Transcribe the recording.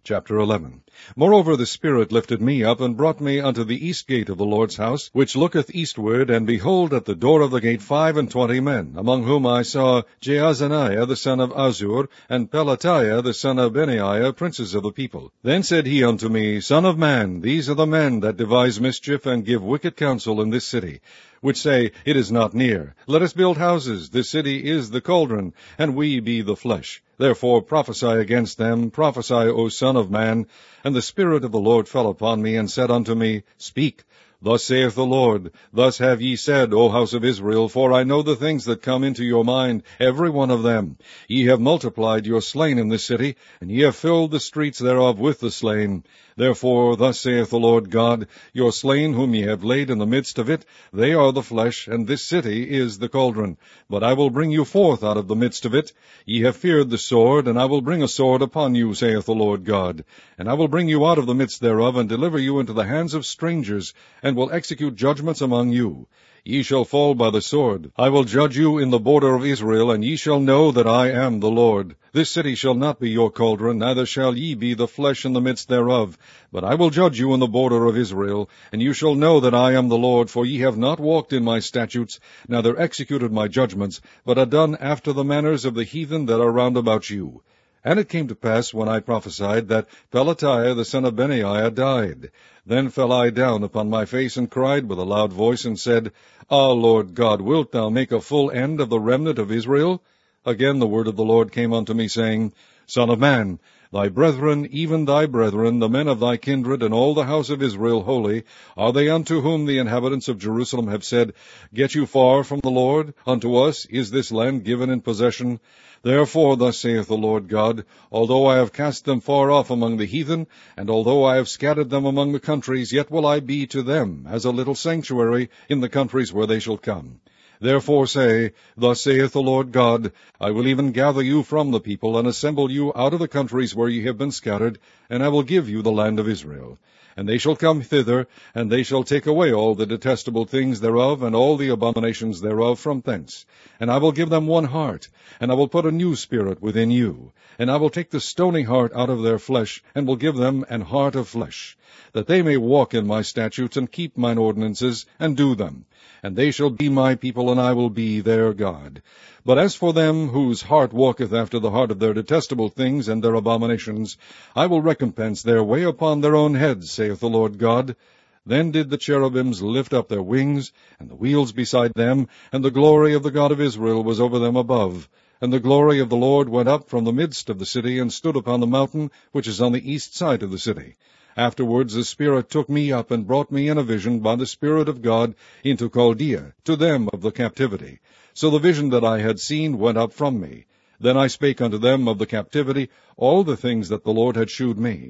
Chapter 11. Moreover the Spirit lifted me up, and brought me unto the east gate of the Lord's house, which looketh eastward, and behold, at the door of the gate 25 men, among whom I saw Jaazaniah the son of Azur, and Pelatiah the son of Benaiah, princes of the people. Then said he unto me, Son of man, these are the men that devise mischief, and give wicked counsel in this city, which say, It is not near. Let us build houses. This city is the cauldron, and we be the flesh. Therefore prophesy against them, prophesy, O Son of man. And the Spirit of the Lord fell upon me, and said unto me, Speak. Thus saith the Lord, Thus have ye said, O house of Israel, for I know the things that come into your mind, every one of them. Ye have multiplied your slain in this city, and ye have filled the streets thereof with the slain. Therefore thus saith the Lord God, Your slain whom ye have laid in the midst of it, they are the flesh, and this city is the cauldron. But I will bring you forth out of the midst of it. Ye have feared the sword, and I will bring a sword upon you, saith the Lord God. And I will bring you out of the midst thereof, and deliver you into the hands of strangers, and will execute judgments among you. Ye shall fall by the sword. I will judge you in the border of Israel, and ye shall know that I am the Lord. This city shall not be your cauldron, neither shall ye be the flesh in the midst thereof. But I will judge you in the border of Israel, and you shall know that I am the Lord, for ye have not walked in my statutes, neither executed my judgments, but have done after the manners of the heathen that are round about you. And it came to pass, when I prophesied, that Pelatiah the son of Benaiah died. Then fell I down upon my face, and cried with a loud voice, and said, Ah, Lord God, wilt thou make a full end of the remnant of Israel? Again the word of the Lord came unto me, saying, Son of man, thy brethren, even thy brethren, the men of thy kindred, and all the house of Israel holy, are they unto whom the inhabitants of Jerusalem have said, Get you far from the Lord? Unto us is this land given in possession. Therefore thus saith the Lord God, Although I have cast them far off among the heathen, and although I have scattered them among the countries, yet will I be to them as a little sanctuary in the countries where they shall come. Therefore say, Thus saith the Lord God, I will even gather you from the people, and assemble you out of the countries where ye have been scattered, and I will give you the land of Israel. And they shall come thither, and they shall take away all the detestable things thereof, and all the abominations thereof from thence. And I will give them one heart, and I will put a new spirit within you. And I will take the stony heart out of their flesh, and will give them an heart of flesh, that they may walk in my statutes, and keep mine ordinances, and do them. And they shall be my people, and I will be their God. But as for them whose heart walketh after the heart of their detestable things and their abominations, I will recompense their way upon their own heads, saith the Lord God. Then did the cherubims lift up their wings, and the wheels beside them, and the glory of the God of Israel was over them above. And the glory of the Lord went up from the midst of the city, and stood upon the mountain which is on the east side of the city. Afterwards the Spirit took me up, and brought me in a vision by the Spirit of God into Chaldea, to them of the captivity. So the vision that I had seen went up from me. Then I spake unto them of the captivity all the things that the Lord had shewed me.